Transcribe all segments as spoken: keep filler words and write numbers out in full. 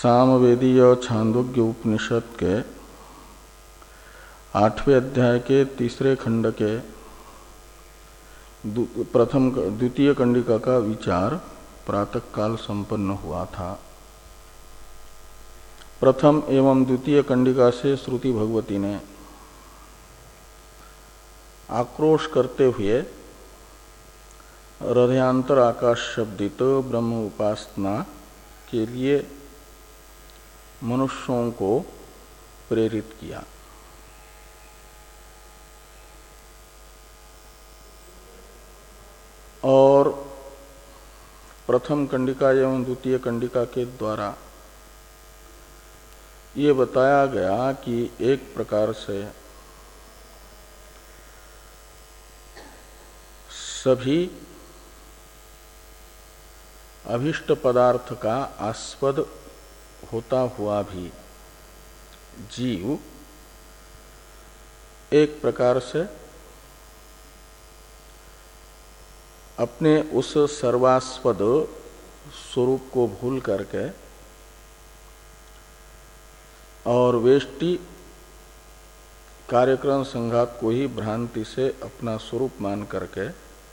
सामवेदीय छांदोग्य उपनिषद के आठवें अध्याय के तीसरे खंड के प्रथम द्वितीय कंडिका का विचार प्रातः काल संपन्न हुआ था। प्रथम एवं द्वितीय कंडिका से श्रुति भगवती ने आक्रोश करते हुए हृदयांतर आकाश शब्दित ब्रह्म उपासना के लिए मनुष्यों को प्रेरित किया। और प्रथम कंडिका एवं द्वितीय कंडिका के द्वारा ये बताया गया कि एक प्रकार से सभी अभिष्ट पदार्थ का आस्पद होता हुआ भी जीव एक प्रकार से अपने उस सर्वास्पद स्वरूप को भूल करके और वेष्टि कार्यक्रम संघात को ही भ्रांति से अपना स्वरूप मान करके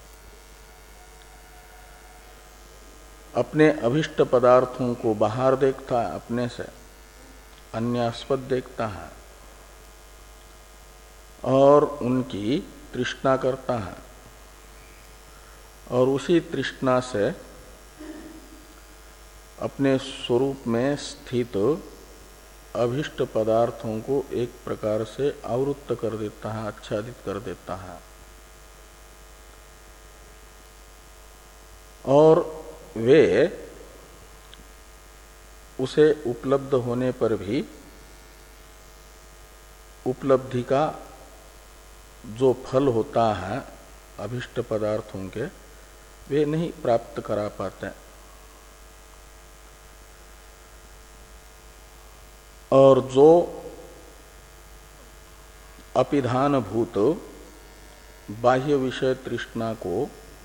अपने अभिष्ट पदार्थों को बाहर देखता है, अपने से अन्यास्पद देखता है और उनकी तृष्णा करता है और उसी तृष्णा से अपने स्वरूप में स्थित अभिष्ट पदार्थों को एक प्रकार से आवृत्त कर देता है, आच्छादित कर देता है। और वे उसे उपलब्ध होने पर भी उपलब्धि का जो फल होता है अभिष्ट पदार्थों के, वे नहीं प्राप्त करा पाते। और जो अपिधान भूत बाह्य विषय तृष्णा को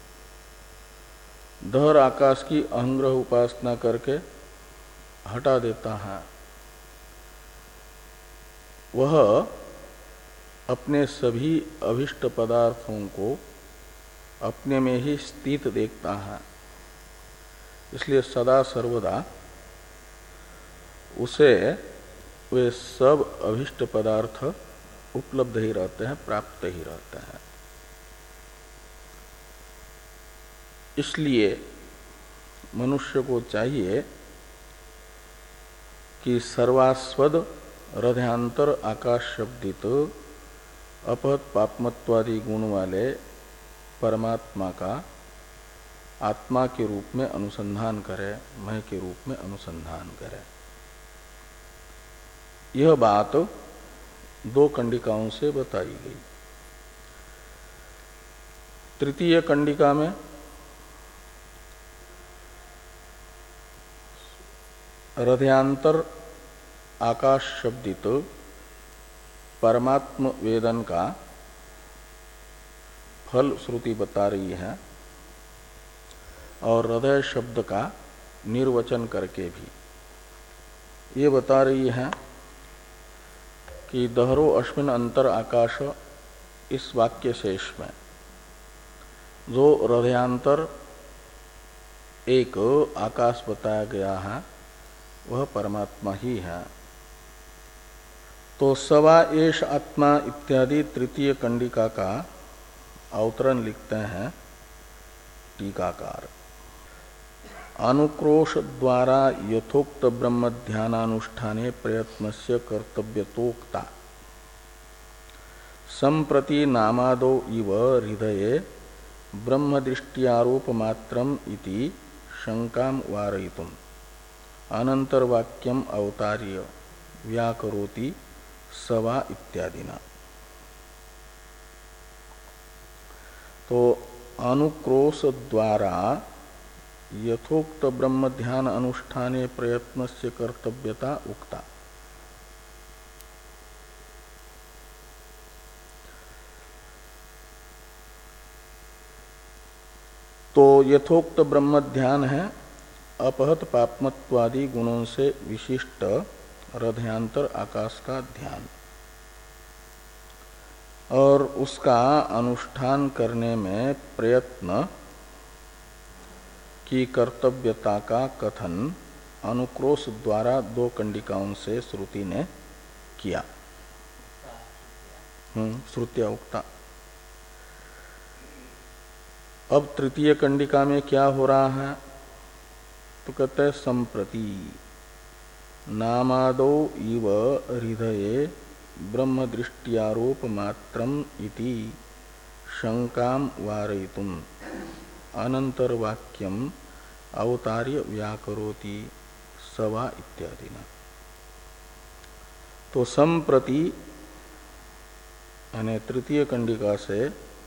धर आकाश की अहंग्रह उपासना करके हटा देता है, वह अपने सभी अभिष्ट पदार्थों को अपने में ही स्थित देखता है। इसलिए सदा सर्वदा उसे वे सब अभिष्ट पदार्थ उपलब्ध ही रहते हैं, प्राप्त ही रहते हैं। इसलिए मनुष्य को चाहिए कि सर्वास्वद हृदयांतर आकाश शब्दित अपहत पापमत्वादि गुण वाले परमात्मा का आत्मा के रूप में अनुसंधान करे, मैं के रूप में अनुसंधान करे। यह बात दो कंडिकाओं से बताई गई। तृतीय कंडिका में हृदयांतर आकाश शब्दित परमात्म वेदन का फल श्रुति बता रही है और हृदय शब्द का निर्वचन करके भी ये बता रही है कि दहरो अश्विन अंतर आकाश, इस वाक्य शेष में जो हृदयांतर एक आकाश बताया गया है वह परमात्मा ही है। तो सवा एष आत्मा इत्यादि तृतीय कंडिका का अवतरण लिखते हैं टीकाकार। अनुक्रोश द्वारा यथोक्त ब्रह्म ध्यानानुष्ठाने प्रयत्नस्य कर्तव्यतोक्ता संप्रति नामादो इव हृदये ब्रह्म दृष्टियारोप मात्रम इति शंकाम वारयितुम अनंतर वाक्यम अवतार्य व्याकरोति सवा इत्यादिना। तो अनुक्रोश द्वारा यथोक्त ब्रह्म ध्यान अनुष्ठाने प्रयत्नस्य कर्तव्यता उक्ता। तो यथोक्त ब्रह्म ध्यान है अपहत पापमत्वादि गुणों से विशिष्ट हृदयांतर आकाश का ध्यान और उसका अनुष्ठान करने में प्रयत्न की कर्तव्यता का कथन अनुक्रोश द्वारा दो कंडिकाओं से श्रुति ने किया। हम्म श्रुतिया उक्ता। अब तृतीय कंडिका में क्या हो रहा है? तो कहते हैं संप्रति नामादो इव हृदये ब्रह्म दृष्टियारोप मात्रम इति शंकाम वारयितुम अनंतर वाक्यम अवतार्य व्याकरोति सवा इत्यादि ना। तो संप्रति यानी तृतीय कंडिका से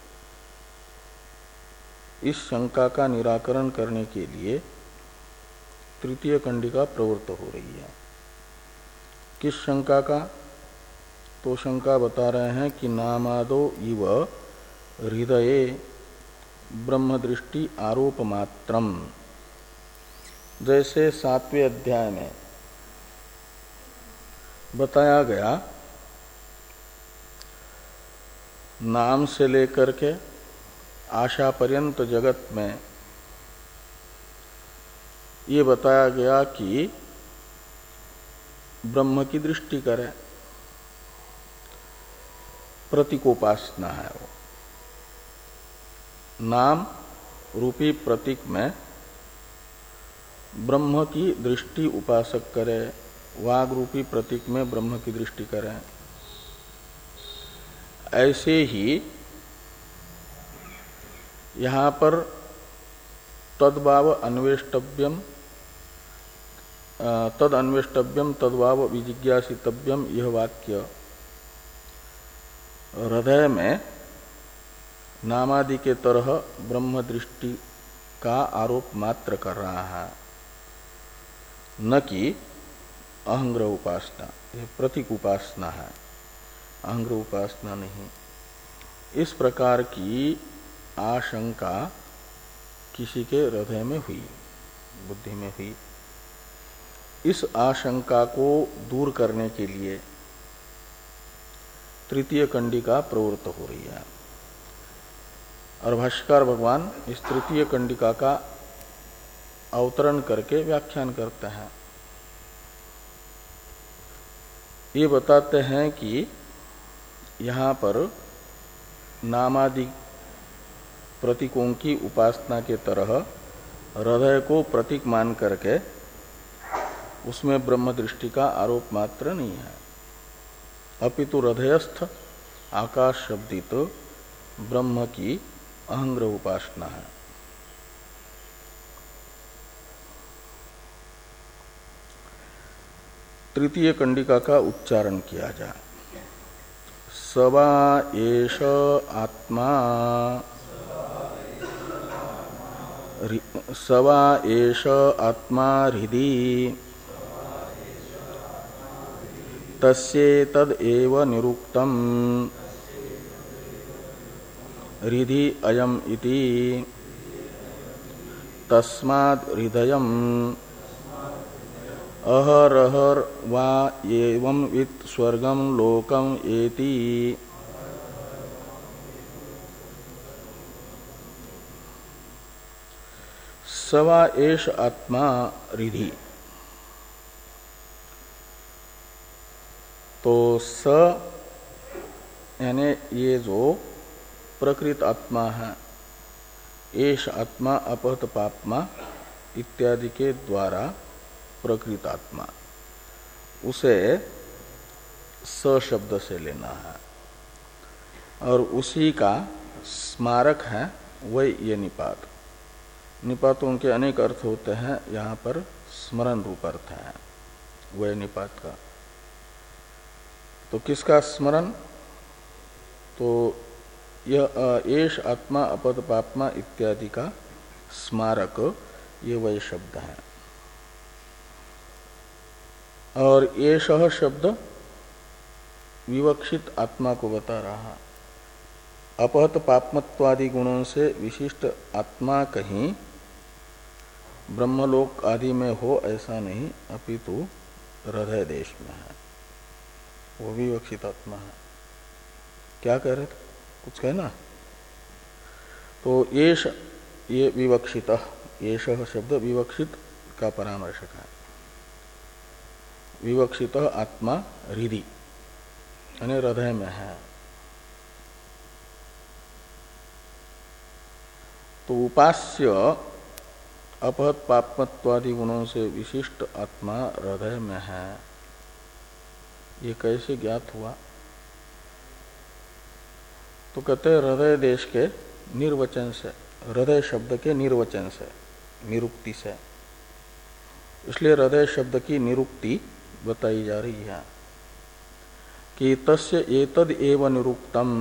इस शंका का निराकरण करने के लिए तृतीय कंडिका प्रवृत्त हो रही है। किस शंका का? तो शंका बता रहे हैं कि नामादो इव हृदये ब्रह्म दृष्टि आरोप मात्रम, जैसे सातवें अध्याय में बताया गया नाम से लेकर के आशा पर्यंत जगत में ये बताया गया कि ब्रह्म की दृष्टि करें, प्रतीकोपासना है वो। नाम रूपी प्रतीक में ब्रह्म की दृष्टि उपासक करे, वाग रूपी प्रतीक में ब्रह्म की दृष्टि करें। ऐसे ही यहाँ पर तद्भाव अन्वेष्टव्यम तद अन्वेष्टव्यम तद्भाव विजिज्ञासितव्यम यह वाक्य हृदय में नामादि के तरह ब्रह्म दृष्टि का आरोप मात्र कर रहा है, न कि अहंग्रह उपासना। यह प्रतीक उपासना है, अहंग्रह उपासना नहीं। इस प्रकार की आशंका किसी के हृदय में हुई, बुद्धि में हुई। इस आशंका को दूर करने के लिए तृतीय कंडिका प्रवृत्त हो रही है और भाष्यकार भगवान इस तृतीय कंडिका का अवतरण करके व्याख्यान करते हैं। ये बताते हैं कि यहाँ पर नामादि प्रतीकों की उपासना के तरह हृदय को प्रतीक मान करके उसमें ब्रह्म दृष्टि का आरोप मात्र नहीं है, अपितु हृदयस्थ आकाश शब्दित ब्रह्म की अहंग्रह उपासना है। तृतीय कंडिका का उच्चारण किया जाए। सवा एष आत्मा सवा एष आत्मा हृदि तस्येतद् एव निरुक्तम् हृदि अयम् इति तस्माद् हृदयम् अहरहर वा एवं वित् स्वर्गम लोकम एति सवा एष आत्मा हृदि। तो स यानी ये जो प्रकृत आत्मा है, एष आत्मा अपहत पापमा इत्यादि के द्वारा प्रकृत आत्मा, उसे स शब्द से लेना है और उसी का स्मारक है वही ये निपात। निपातों के अनेक अर्थ होते हैं, यहाँ पर स्मरण रूप अर्थ है वह निपात का। तो किसका स्मरण? तो यह एष आत्मा अपद पापमा इत्यादि का स्मारक ये वही शब्द है। और एषः शब्द विवक्षित आत्मा को बता रहा। अपहत पापमत्वादि गुणों से विशिष्ट आत्मा कहीं ब्रह्मलोक आदि में हो ऐसा नहीं, अपितु हृदय देश में है, वो भी विवक्षित आत्मा है। क्या कह रहे थे, कुछ कहना? तो येष, ये विवक्षित, येष शब्द विवक्षित का परामर्शक है। विवक्षित आत्मा हृदि यानी हृदय में है। तो उपास्य अपहत पापमत्वादि गुणों से विशिष्ट आत्मा हृदय में है, ये कैसे ज्ञात हुआ? तो कहते हैं हृदय देश के निर्वचन से, हृदय शब्द के निर्वचन से, निरुक्ति से। इसलिए हृदय शब्द की निरुक्ति बताई जा रही है कि तस्य एतद एव निरुक्तम।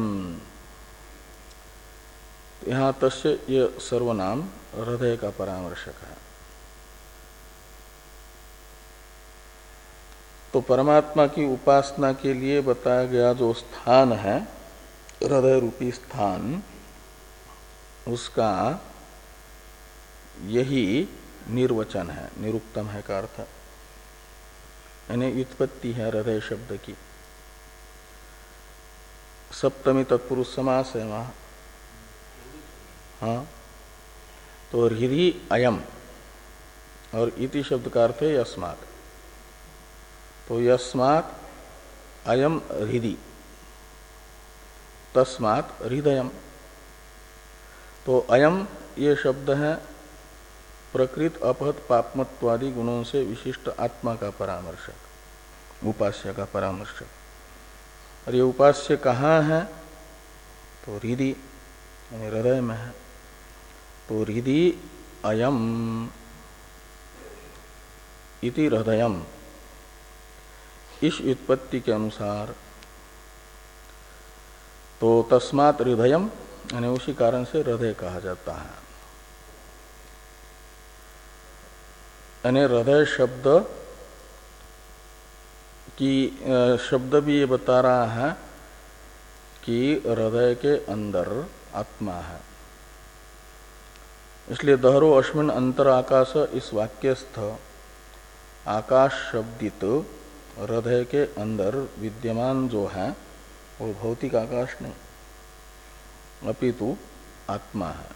यहाँ तस्य ये सर्वनाम हृदय का परामर्शक है। तो परमात्मा की उपासना के लिए बताया गया जो स्थान है, हृदय रूपी स्थान, उसका यही निर्वचन है, निरुक्तम है का अर्थ, यानी व्युत्पत्ति है हृदय शब्द की। सप्तमी तत्पुरुष समास है वहां। हाँ, तो हृदि अयम और इति शब्द का अर्थ है यस्मात्। तो यस्मात् अयम हृदि, तस्मात् हृदयम। तो अयम ये शब्द है प्रकृत अपहत पापमत्वादि गुणों से विशिष्ट आत्मा का परामर्शक, उपास्य का परामर्शक। और ये उपास्य कहाँ है? तो हृदि यानी हृदय में है। तो हृदि अयम इति हृदयम, इस व्युत्पत्ति के अनुसार। तो तस्मात् हृदयम यानी उसी कारण से हृदय कहा जाता है। यानी हृदय शब्द की शब्द भी ये बता रहा है कि हृदय के अंदर आत्मा है। इसलिए दहरो अश्विन अंतर आकाश, इस वाक्यस्थ आकाश शब्दित हृदय के अंदर विद्यमान जो है वो भौतिक आकाश नहीं, अपितु आत्मा है।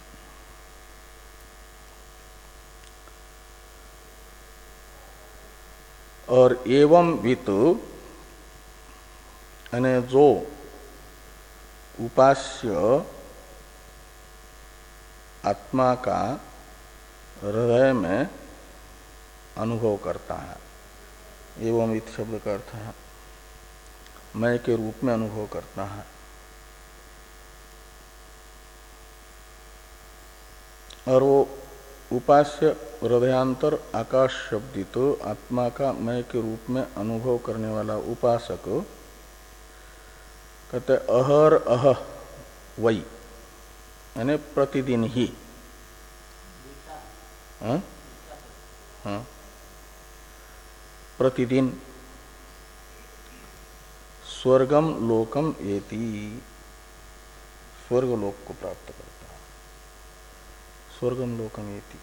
और एवं वित यानी जो उपास्य आत्मा का हृदय में अनुभव करता है, एवं इत शब्द का अर्थ है मैं के रूप में अनुभव करता है। और वो उपास्य हृदयांतर आकाश शब्दित आत्मा का मैं के रूप में अनुभव करने वाला उपासक कहते अहर अह वै यानी प्रतिदिन ही, हाँ हाँ प्रतिदिन स्वर्गम लोकम एति, स्वर्ग लोक को प्राप्त करता है। स्वर्गम लोकम एति,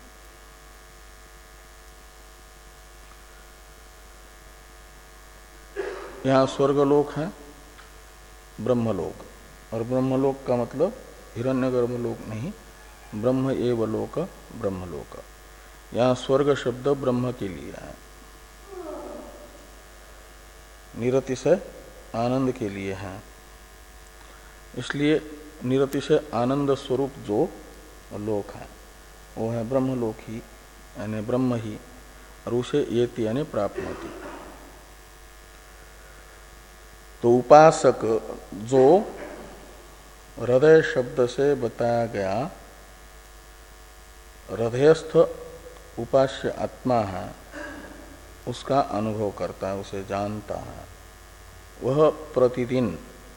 यहाँ स्वर्गलोक है ब्रह्मलोक, और ब्रह्मलोक का मतलब हिरण्यगर्भ लोक नहीं, ब्रह्म एव लोक ब्रह्मलोक। यहाँ स्वर्ग शब्द ब्रह्म के लिए है, निरतिशय आनंद के लिए है। इसलिए निरतिशय आनंद स्वरूप जो लोक है वो है ब्रह्मलोक ही, यानी ब्रह्म ही, और उसे येति यानी प्राप्त होती। तो उपासक जो हृदय शब्द से बताया गया हृदयस्थ उपास्य आत्मा है, उसका अनुभव करता है, उसे जानता है, वह प्रतिदिन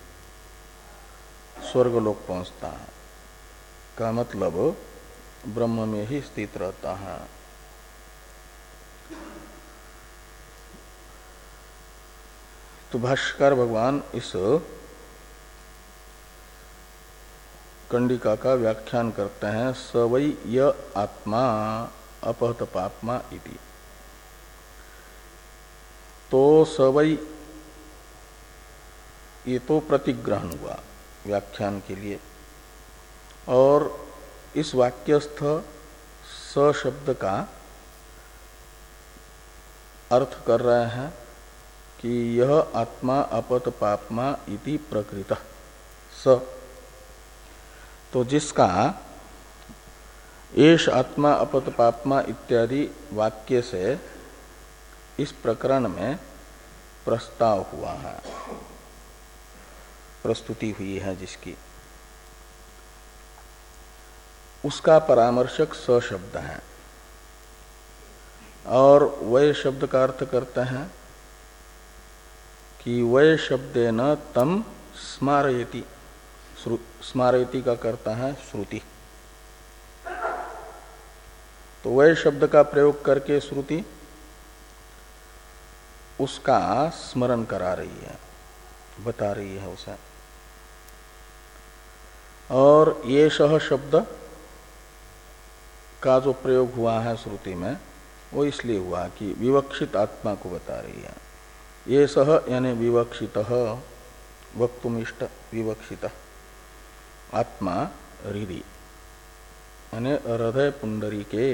स्वर्गलोक पहुंचता है, का मतलब ब्रह्म में ही स्थित रहता है। तो भाष्यकार भगवान इस कंडिका का व्याख्यान करते हैं। स वै य आत्मा अपहत पापमा इति। तो सवई ये तो प्रतिग्रहण हुआ व्याख्यान के लिए, और इस वाक्यस्थ स शब्द का अर्थ कर रहे हैं कि यह आत्मा अपत पापमा इति प्रकृतः स। तो जिसका एष आत्मा अपत पापमा इत्यादि वाक्य से इस प्रकरण में प्रस्ताव हुआ है, प्रस्तुति हुई है जिसकी, उसका परामर्शक स शब्द है। और वै शब्द का अर्थ करते हैं कि वै शब्देन तम स्मारयति, स्मारयति का करता है श्रुति। तो वै शब्द का प्रयोग करके श्रुति उसका स्मरण करा रही है, बता रही है उसे। और ये शह शब्द का जो प्रयोग हुआ है श्रुति में वो इसलिए हुआ कि विवक्षित आत्मा को बता रही है। ये सह यानी विवक्षित, वक्तुमिष्ट विवक्षित आत्मा हृदि यानी हृदय पुंडरी के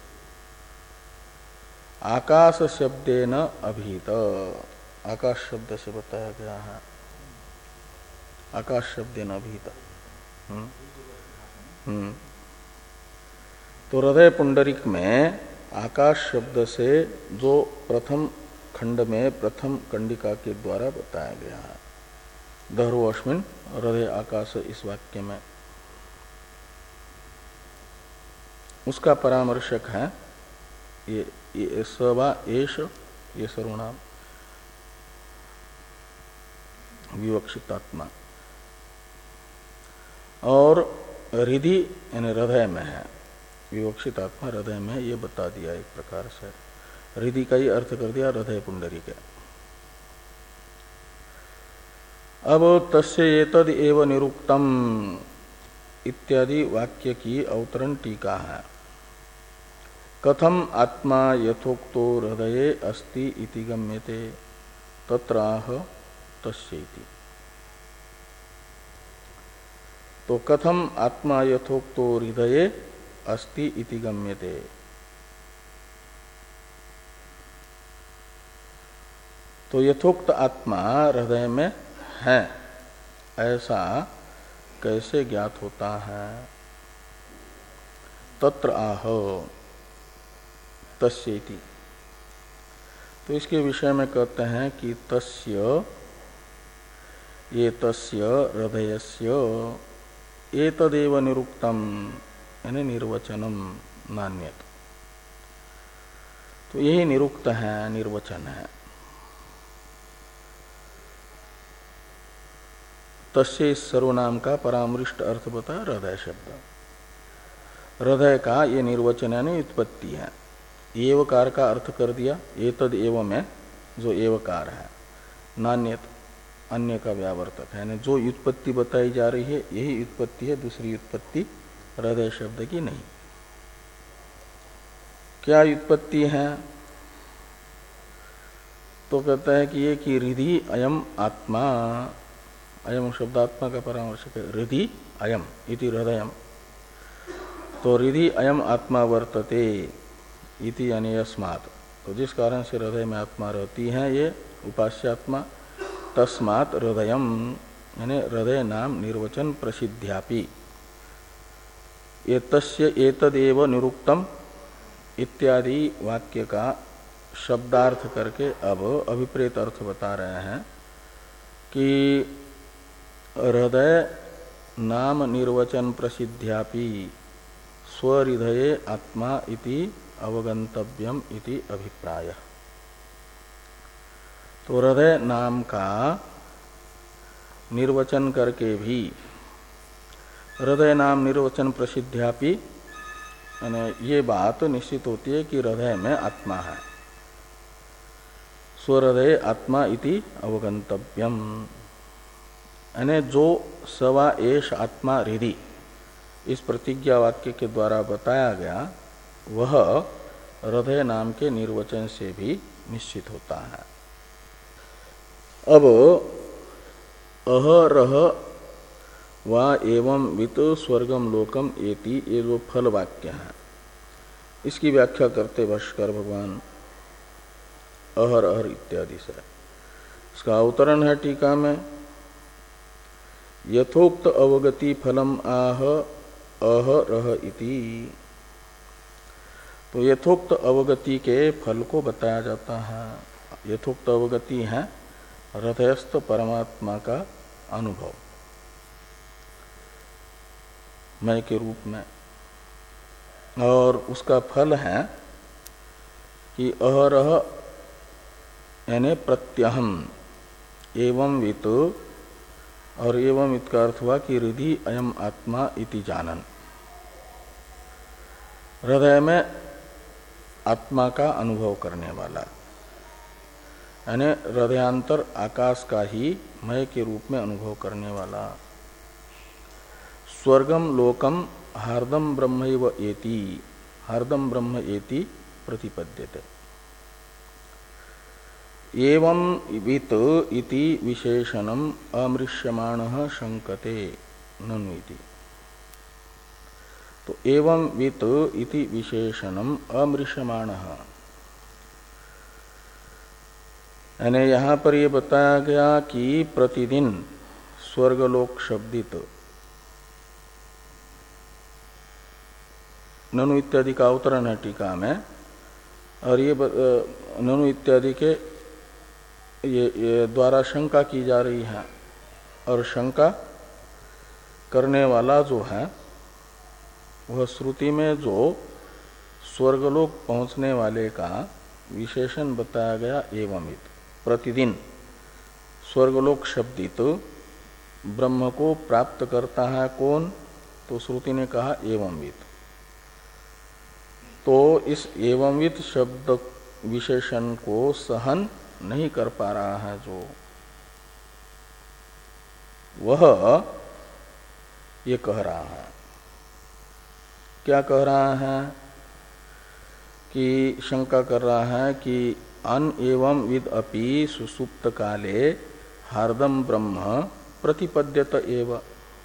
आकाश शब्देन अभिहित, आकाश शब्द से बताया गया है, आकाश शब्देन अभिहित। हम्म हम्म तो हृदय पुंडरिक में आकाश शब्द से जो प्रथम खंड में प्रथम कंडिका के द्वारा बताया गया है, दहरो अश्विन हृदय आकाश, इस वाक्य में उसका परामर्शक है ये, ये सवा एष, ये सर्वनाम विवक्षित आत्मा। और हृदय यानी हृदय में है, विवक्षित आत्मा हृदय में, ये बता दिया एक प्रकार से। हृदय का ही अर्थ कर दिया हृदय पुंडरी का। अब तस्य एतद एव निरुक्तम इत्यादि वाक्य की अवतरण टीका है। कथम आत्मा यथोक्तो हृदये अस्ति इति गम्यते तत्राह तस्येति। तो कथम आत्मा यथोक्तो हृदये अस्ति इति गम्यते, तो यथोक्त आत्मा हृदय में है ऐसा कैसे ज्ञात होता है। तत्र आह तस्येति, तो इसके विषय में कहते हैं कि तस्य ये तस्य हृदयस्य एतदेव निरुक्तम यानी निर्वचनम नान्यत, तो यही निरुक्त है, निर्वचन है। तस्य इस सर्वनाम का परामृष्ट अर्थ बता हृदय शब्द, हृदय का ये निर्वचन यानी उत्पत्ति है। एवकार का अर्थ कर दिया, एतद एव में जो एवकार है, नान्यत अन्य का व्यावर्तक है, यानी जो उत्पत्ति बताई जा रही है यही उत्पत्ति है, दूसरी उत्पत्ति हृदय शब्द की नहीं। क्या उत्पत्ति है, तो कहता है कि ये कि हृदि अयम आत्मा, अयम शब्द आत्मा का परामर्शक है, हृदि अयम इति हृदयम, तो हृदि अयम आत्मा वर्तते इति यानी यस्मात्, तो जिस कारण से हृदय में आत्मा रहती है ये उपास्यात्मा, तस्मात् हृदयम यानी हृदय नाम निर्वचन प्रसिद्ध्यापि, ये तस्य एतदेव निरुक्तम इत्यादि वाक्य का शब्दार्थ करके अब अभिप्रेत अर्थ बता रहे हैं कि हृदय नाम निर्वचन प्रसिद्ध्यापि स्वहृदये आत्मा इति अवगंतव्यम इति अभिप्राय। तो हृदय नाम का निर्वचन करके भी हृदय नाम निर्वचन प्रसिद्ध्यापि यानी ये बात निश्चित होती है कि हृदय में आत्मा है, स्वहृदय आत्मा इति अवगंतव्यम, यानी जो सवा एष आत्मा हृदि इस प्रतिज्ञा वाक्य के द्वारा बताया गया वह हृदय नाम के निर्वचन से भी निश्चित होता है। अब अहरह वा एवं वित स्वर्गम लोकम एति, ये जो फल वाक्य है इसकी व्याख्या करते भाष्कर भगवान अहर अहर इत्यादि से। इसका अवतरण है टीका में, यथोक्त अवगति फलम आह अहरह इति। तो यथोक्त अवगति के फल को बताया जाता है। यथोक्त अवगति है हृदयस्थ परमात्मा का अनुभव मैं के रूप में, और उसका फल है कि अहरह यानी प्रत्यहम एवं वित, और एवं वित का अर्थ हुआ कि हृदि अयम आत्मा इति जानन, हृदय में आत्मा का अनुभव करने वाला, यानी हृदयांतर आकाश का ही मय के रूप में अनुभव करने वाला। स्वर्गम लोकम हार्दम ब्रह्मैव एति, हार्दम ब्रह्म एति प्रतिपद्यते। एवं वित इति विशेषणम अमृष्यमाणः शंकते ननु इति। तो एवं वित इति विशेषणम अमृष्यमाणः, यानी यहां पर यह बताया गया कि प्रतिदिन स्वर्गलोक शब्दित ननु इत्यादि का अवतरण है टीका में, और ये ननु इत्यादि के ये, ये द्वारा शंका की जा रही है, और शंका करने वाला जो है वह श्रुति में जो स्वर्गलोक पहुंचने वाले का विशेषण बताया गया एवमित, प्रतिदिन स्वर्गलोक शब्दित ब्रह्म को प्राप्त करता है कौन, तो श्रुति ने कहा एवंवित। तो इस एवंवित शब्द विशेषण को सहन नहीं कर पा रहा है जो, वह ये कह रहा है। क्या कह रहा है कि शंका कर रहा है कि अन एवं विद अपि सुसुप्त काले हार्दम ब्रह्म प्रतिपद्यत एव।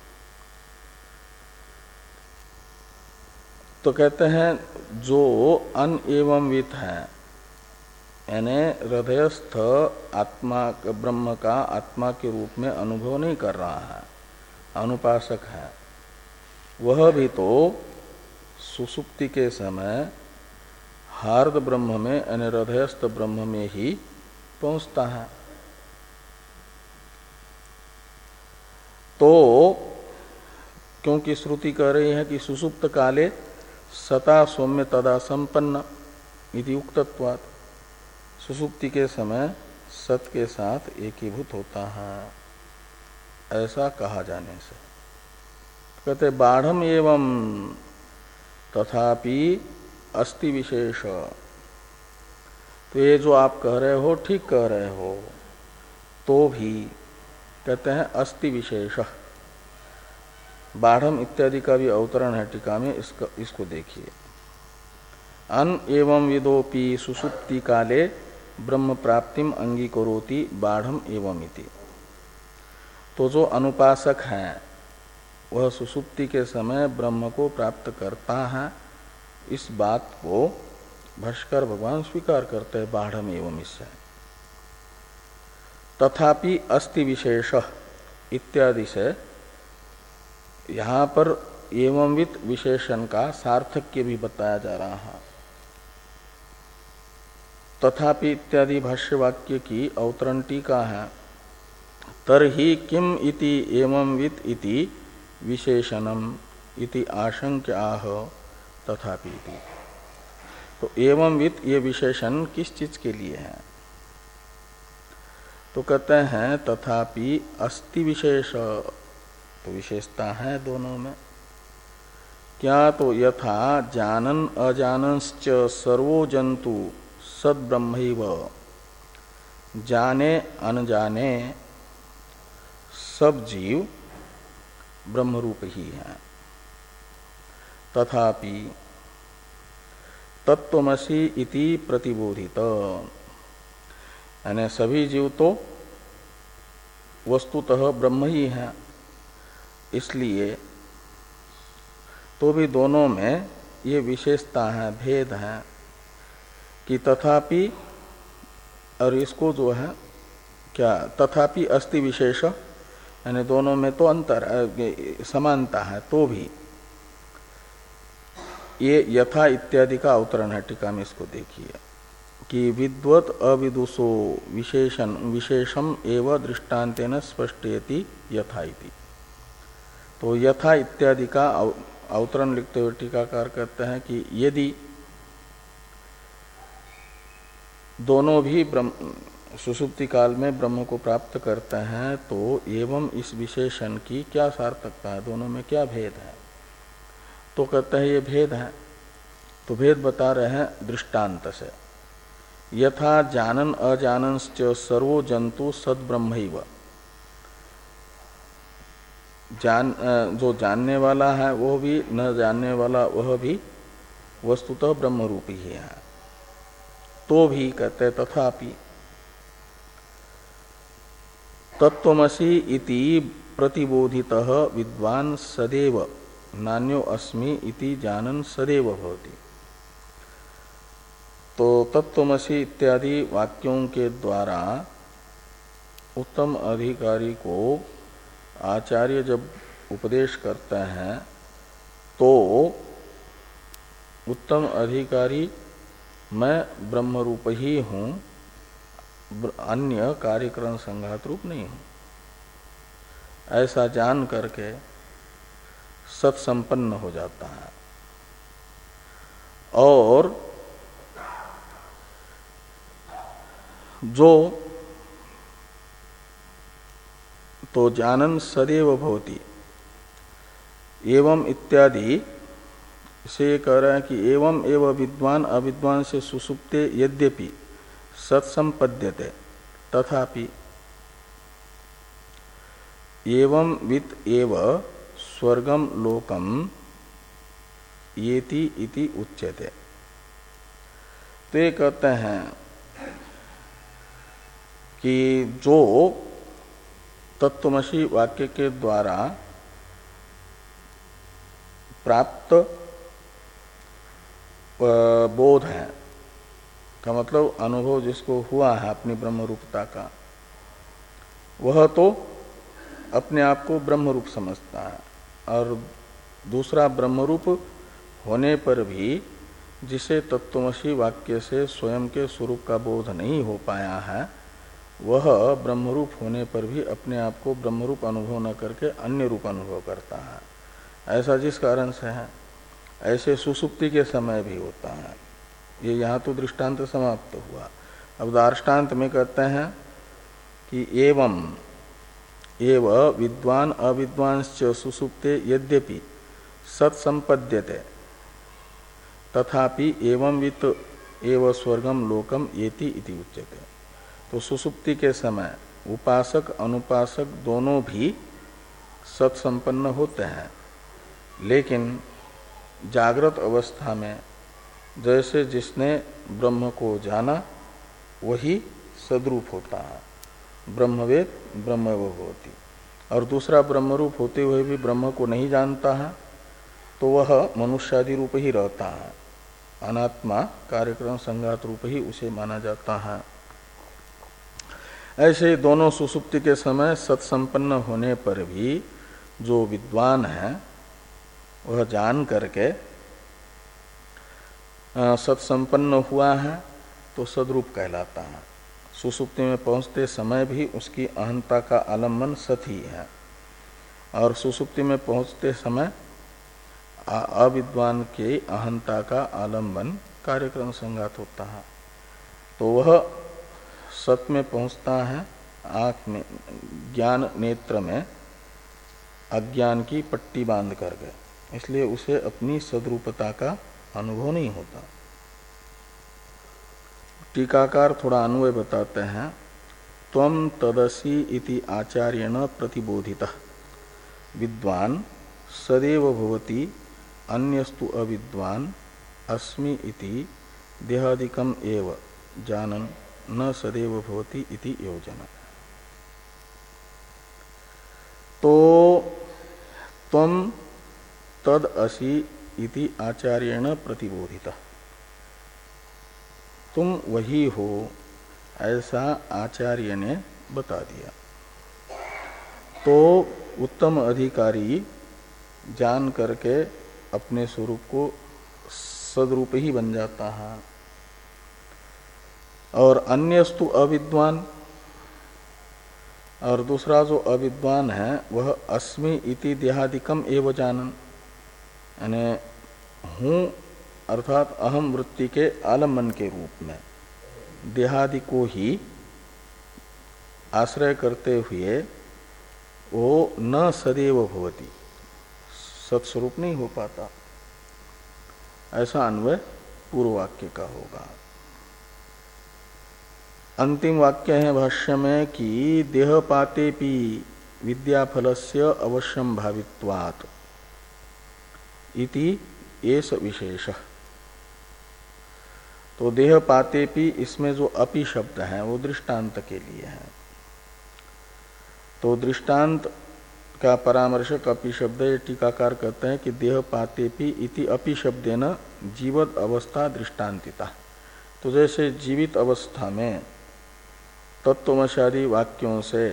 तो कहते हैं जो अन एवं विद है, यानी हृदयस्थ आत्मा ब्रह्म का आत्मा के रूप में अनुभव नहीं कर रहा है, अनुपासक है, वह भी तो सुसुप्ति के समय हार्द ब्रह्म में यानी हृदयस्थ ब्रह्म में ही पहुंचता है। तो क्योंकि श्रुति कह रही है कि सुसुप्त काले सता सौम्य तदा संपन्न इति उक्तत्वात्, सुसुप्ति के समय सत के साथ एकीभूत होता है, ऐसा कहा जाने से कहते बाढ़म एवं तथापि अस्ति विशेष। तो ये जो आप कह रहे हो ठीक कह रहे हो, तो भी कहते हैं अस्ति विशेष। बाढ़म इत्यादि का भी अवतरण है टीका में, इसका इसको देखिए। अन एवं विदोपि सुसुप्ति काले ब्रह्म प्राप्तिम अंगीकरोति बाढ़म एवं इति। तो जो अनुपासक है वह सुसुप्ति के समय ब्रह्म को प्राप्त करता है, इस बात को भाष्कर भगवान स्वीकार करते हैं बाढ़म एवं इससे। तथापि अस्ति विशेष इत्यादि से यहां पर एवंवित विशेषण का सार्थक्य भी बताया जा रहा है। तथापि इत्यादि भाष्य वाक्य की अवतरण टीका है, तरहि किम इति एवंवित इति विशेषणम इति आशंक्य आह तथापि इति। तो एवंवित ये विशेषण किस चीज के लिए है, तो कहते हैं तथापि अस्ति विशेष। तो विशेषता है दोनों में। क्या, तो यथा जानन अजानश्च सर्वो जंतु सद ब्रह्मैव, जाने अनजाने सब जीव ब्रह्मरूप ही हैं। तथापि तत्त्वमसि इति प्रतिबोधित, यानी सभी जीव तो वस्तुतः ब्रह्म ही है, इसलिए तो भी दोनों में ये विशेषता है, भेद है कि तथापि, और इसको जो है क्या तथापि अस्ति विशेष, यानी दोनों में तो अंतर समानता है, तो भी ये यथा इत्यादि का अवतरण है। टीका में इसको देखिए कि विद्वत अविदुषो विशेषण विशेषम एव दृष्टान्तेन स्पष्टयति यथा इति। तो यथा इत्यादि का अवतरण लिखते हुए टीकाकार कहते हैं कि यदि दोनों भी ब्रह्म सुषुप्ति काल में ब्रह्म को प्राप्त करते हैं तो एवं इस विशेषण की क्या सार्थकता है, दोनों में क्या भेद है। तो कहते हैं ये भेद है, तो भेद बता रहे हैं दृष्टांत से। यथा जानन अजानंश्च सर्वो जंतु सद्ब्रह्मैव, जान जो जानने वाला है वह भी, न जानने वाला वह भी वस्तुतः ब्रह्म रूपी ही है। तो भी कहते तथापि तत्त्वमसि इति प्रतिबोधितः विद्वान् सदैव नान्यो अस्मि इति जानन् सदैव भवति। तो तत्त्वमसि इत्यादि वाक्यों के द्वारा उत्तम अधिकारी को आचार्य जब उपदेश करते हैं तो उत्तम अधिकारी मैं ब्रह्म रूप ही हूँ, अन्य कार्यकरण संघात रूप नहीं हूँ, ऐसा जान करके सत्संपन्न हो जाता है। और जो तो जानन सदैव भवति एवं इत्यादि से कह रहा है कि एवं एव विद्वान अविद्वान से सुसुप्ते यद्यपि सत्संपद्यते तथापि एवं वित एव स्वर्गम लोकम येति इति उच्यते। तो ये कहते हैं कि जो तत्त्वमसि वाक्य के द्वारा प्राप्त बोध है का मतलब अनुभव जिसको हुआ है अपनी ब्रह्म रूपता का, वह तो अपने आप को ब्रह्म रूप समझता है, और दूसरा ब्रह्म रूप होने पर भी जिसे तत्त्वमसि वाक्य से स्वयं के स्वरूप का बोध नहीं हो पाया है, वह ब्रह्मरूप होने पर भी अपने आप को ब्रह्मरूप अनुभव न करके अन्य रूप अनुभव करता है। ऐसा जिस कारण से है, ऐसे सुसुप्ति के समय भी होता है। ये यहाँ तो दृष्टांत समाप्त हुआ। अब दार्ष्टान्त में कहते हैं कि एवं एव विद्वान अविद्वांश्च सुसुप्ते यद्यपि सत्संपद्यते तथापि एवं वित एव स्वर्गम लोकम येति इति उच्यते। तो सुसुप्ति के समय उपासक अनुपासक दोनों भी सत्संपन्न होते हैं, लेकिन जागृत अवस्था में जैसे जिसने ब्रह्म को जाना वही सद्रूप होता है, ब्रह्मवेद ब्रह्मव होती। और दूसरा ब्रह्मरूप होते हुए भी ब्रह्म को नहीं जानता है तो वह मनुष्यादि रूप ही रहता है, अनात्मा कार्यक्रम संघात रूप ही उसे माना जाता है। ऐसे दोनों सुसुप्ति के समय सत्संपन्न होने पर भी जो विद्वान है वह जान करके सत्संपन्न हुआ है तो सद्रूप कहलाता है। सुसुप्ति में पहुंचते समय भी उसकी अहंता का आलम्बन सत ही है, और सुसुप्ति में पहुंचते समय अविद्वान के अहंता का आलम्बन कार्यक्रम संघात होता है। तो वह सत में पहुंचता है आँख में, ज्ञान नेत्र में अज्ञान की पट्टी बांध करके, इसलिए उसे अपनी सद्रूपता का अनुभव नहीं होता। टीकाकार थोड़ा अन्वय बताते हैं। त्वं तदसि इति आचार्येण प्रतिबोधितः विद्वान सदैव भवति अन्यस्तु अविद्वान अस्मि इति देहादिकम एव जानन न सदैव भवति इति योजना। तो त्वं तद असि इति आचार्येण प्रतिबोधिता, तुम वही हो ऐसा आचार्य ने बता दिया। तो उत्तम अधिकारी जान करके अपने स्वरूप को सदरूप ही बन जाता है, और अन्यस्तु अविद्वान, और दूसरा जो अविद्वान है वह अस्मि इति देहादिकम एव जानन, यानी हूँ अर्थात अहम वृत्ति के आलम्बन के रूप में देहादि को ही आश्रय करते हुए वो न सदैव भवति, सत्स्वरूप नहीं हो पाता। ऐसा अन्वय पूर्व वाक्य का होगा। अंतिम वाक्य है भाष्य में कि देहपातेपि विद्याफलस्य अवश्यम भावित्वात् इति एष विशेष। तो देहपातेपि इसमें जो अपि शब्द है वो दृष्टांत के लिए है। तो दृष्टांत का परामर्शक अपि शब्द, ये टीकाकार कहते हैं कि देहपातेपि इति अपि शब्देन जीवत अवस्था दृष्टांतिता। तो जैसे जीवित अवस्था में तत्वमशादी वाक्यों से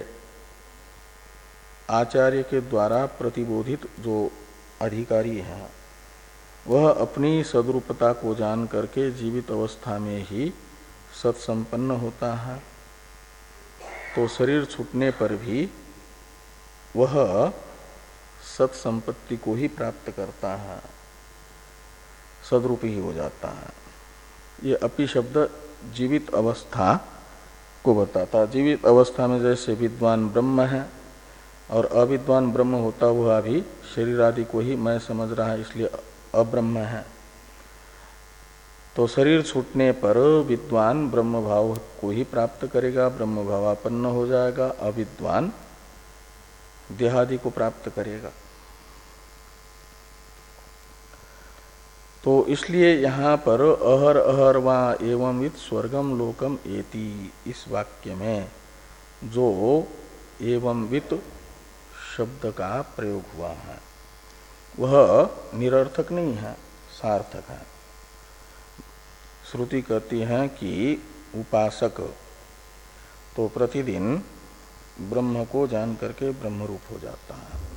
आचार्य के द्वारा प्रतिबोधित जो अधिकारी है वह अपनी सद्रूपता को जान करके जीवित अवस्था में ही सत्संपन्न होता है, तो शरीर छूटने पर भी वह सत्संपत्ति को ही प्राप्त करता है, सद्रूप ही हो जाता है। ये अपि शब्द जीवित अवस्था को बताता। जीवित अवस्था में जैसे विद्वान ब्रह्म है और अविद्वान ब्रह्म होता हुआ भी शरीर आदि को ही मैं समझ रहा है, इसलिए अब्रह्म है। तो शरीर छूटने पर विद्वान ब्रह्म भाव को ही प्राप्त करेगा, ब्रह्म भावापन्न हो जाएगा, अविद्वान देहादि को प्राप्त करेगा। तो इसलिए यहाँ पर अहर अहर वा एवं विद स्वर्गम लोकम एति, इस वाक्य में जो एवं विद शब्द का प्रयोग हुआ है वह निरर्थक नहीं है, सार्थक है। श्रुति कहती है कि उपासक तो प्रतिदिन ब्रह्म को जान करके ब्रह्मरूप हो जाता है।